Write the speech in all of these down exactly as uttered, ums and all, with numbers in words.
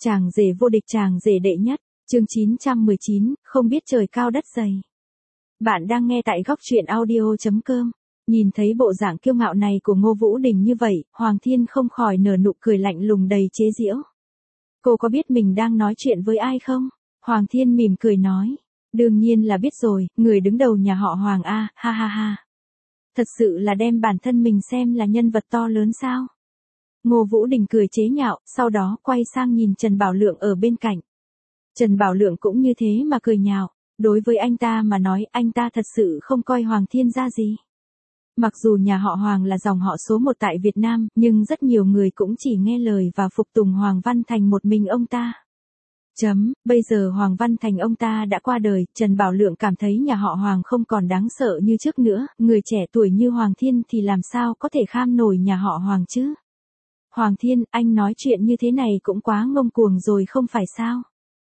Chàng rể vô địch, chàng rể đệ nhất, chương chín trăm mười chín, không biết trời cao đất dày. Bạn đang nghe tại góc truyện audio chấm com. Nhìn thấy bộ dạng kiêu ngạo này của Ngô Vũ Đình như vậy, Hoàng Thiên không khỏi nở nụ cười lạnh lùng đầy chế giễu. Cô có biết mình đang nói chuyện với ai không? Hoàng Thiên mỉm cười nói. Đương nhiên là biết rồi, người đứng đầu nhà họ Hoàng a, ha ha ha. Thật sự là đem bản thân mình xem là nhân vật to lớn sao? Ngô Vũ Đình cười chế nhạo, sau đó quay sang nhìn Trần Bảo Lượng ở bên cạnh. Trần Bảo Lượng cũng như thế mà cười nhạo, đối với anh ta mà nói anh ta thật sự không coi Hoàng Thiên ra gì. Mặc dù nhà họ Hoàng là dòng họ số một tại Việt Nam, nhưng rất nhiều người cũng chỉ nghe lời và phục tùng Hoàng Văn Thành một mình ông ta. Chấm, bây giờ Hoàng Văn Thành ông ta đã qua đời, Trần Bảo Lượng cảm thấy nhà họ Hoàng không còn đáng sợ như trước nữa, người trẻ tuổi như Hoàng Thiên thì làm sao có thể kham nổi nhà họ Hoàng chứ? Hoàng Thiên, anh nói chuyện như thế này cũng quá ngông cuồng rồi không phải sao?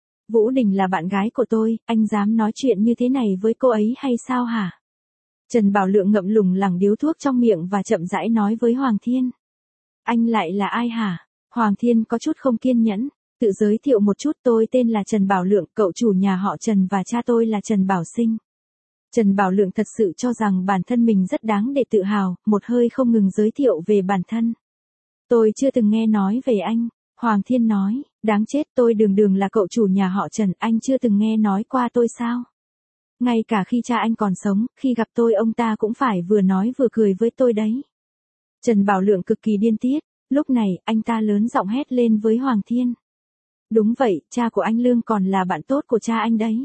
Vũ Đình là bạn gái của tôi, anh dám nói chuyện như thế này với cô ấy hay sao hả? Trần Bảo Lượng ngậm lùng lẳng điếu thuốc trong miệng và chậm rãi nói với Hoàng Thiên. Anh lại là ai hả? Hoàng Thiên có chút không kiên nhẫn, tự giới thiệu một chút, tôi tên là Trần Bảo Lượng, cậu chủ nhà họ Trần và cha tôi là Trần Bảo Sinh. Trần Bảo Lượng thật sự cho rằng bản thân mình rất đáng để tự hào, một hơi không ngừng giới thiệu về bản thân. Tôi chưa từng nghe nói về anh, Hoàng Thiên nói, đáng chết, tôi đường đường là cậu chủ nhà họ Trần, anh chưa từng nghe nói qua tôi sao? Ngay cả khi cha anh còn sống, khi gặp tôi ông ta cũng phải vừa nói vừa cười với tôi đấy. Trần Bảo Lượng cực kỳ điên tiết, lúc này anh ta lớn giọng hét lên với Hoàng Thiên. Đúng vậy, cha của anh Lương còn là bạn tốt của cha anh đấy.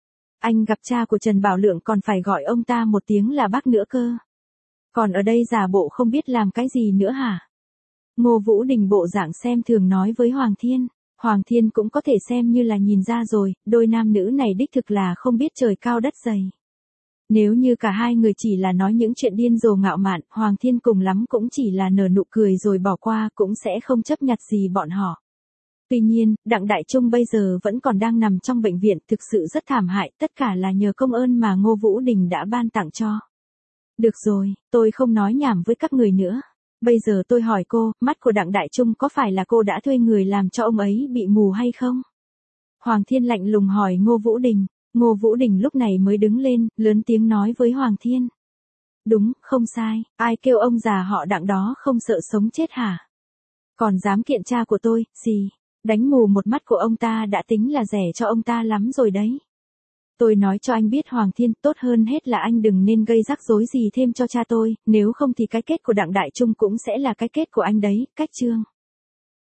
Anh gặp cha của Trần Bảo Lượng còn phải gọi ông ta một tiếng là bác nữa cơ. Còn ở đây giả bộ không biết làm cái gì nữa hả? Ngô Vũ Đình bộ dạng xem thường nói với Hoàng Thiên. Hoàng Thiên cũng có thể xem như là nhìn ra rồi, đôi nam nữ này đích thực là không biết trời cao đất dày. Nếu như cả hai người chỉ là nói những chuyện điên rồ ngạo mạn, Hoàng Thiên cùng lắm cũng chỉ là nở nụ cười rồi bỏ qua, cũng sẽ không chấp nhặt gì bọn họ. Tuy nhiên, Đặng Đại Trung bây giờ vẫn còn đang nằm trong bệnh viện, thực sự rất thảm hại, tất cả là nhờ công ơn mà Ngô Vũ Đình đã ban tặng cho. Được rồi, tôi không nói nhảm với các người nữa. Bây giờ tôi hỏi cô, mắt của Đặng Đại Trung có phải là cô đã thuê người làm cho ông ấy bị mù hay không? Hoàng Thiên lạnh lùng hỏi Ngô Vũ Đình. Ngô Vũ Đình lúc này mới đứng lên, lớn tiếng nói với Hoàng Thiên. Đúng, không sai, ai kêu ông già họ Đặng đó không sợ sống chết hả? Còn dám kiện cha của tôi, gì? Đánh mù một mắt của ông ta đã tính là rẻ cho ông ta lắm rồi đấy. Tôi nói cho anh biết Hoàng Thiên, tốt hơn hết là anh đừng nên gây rắc rối gì thêm cho cha tôi, nếu không thì cái kết của Đặng Đại Trung cũng sẽ là cái kết của anh đấy, cách chương.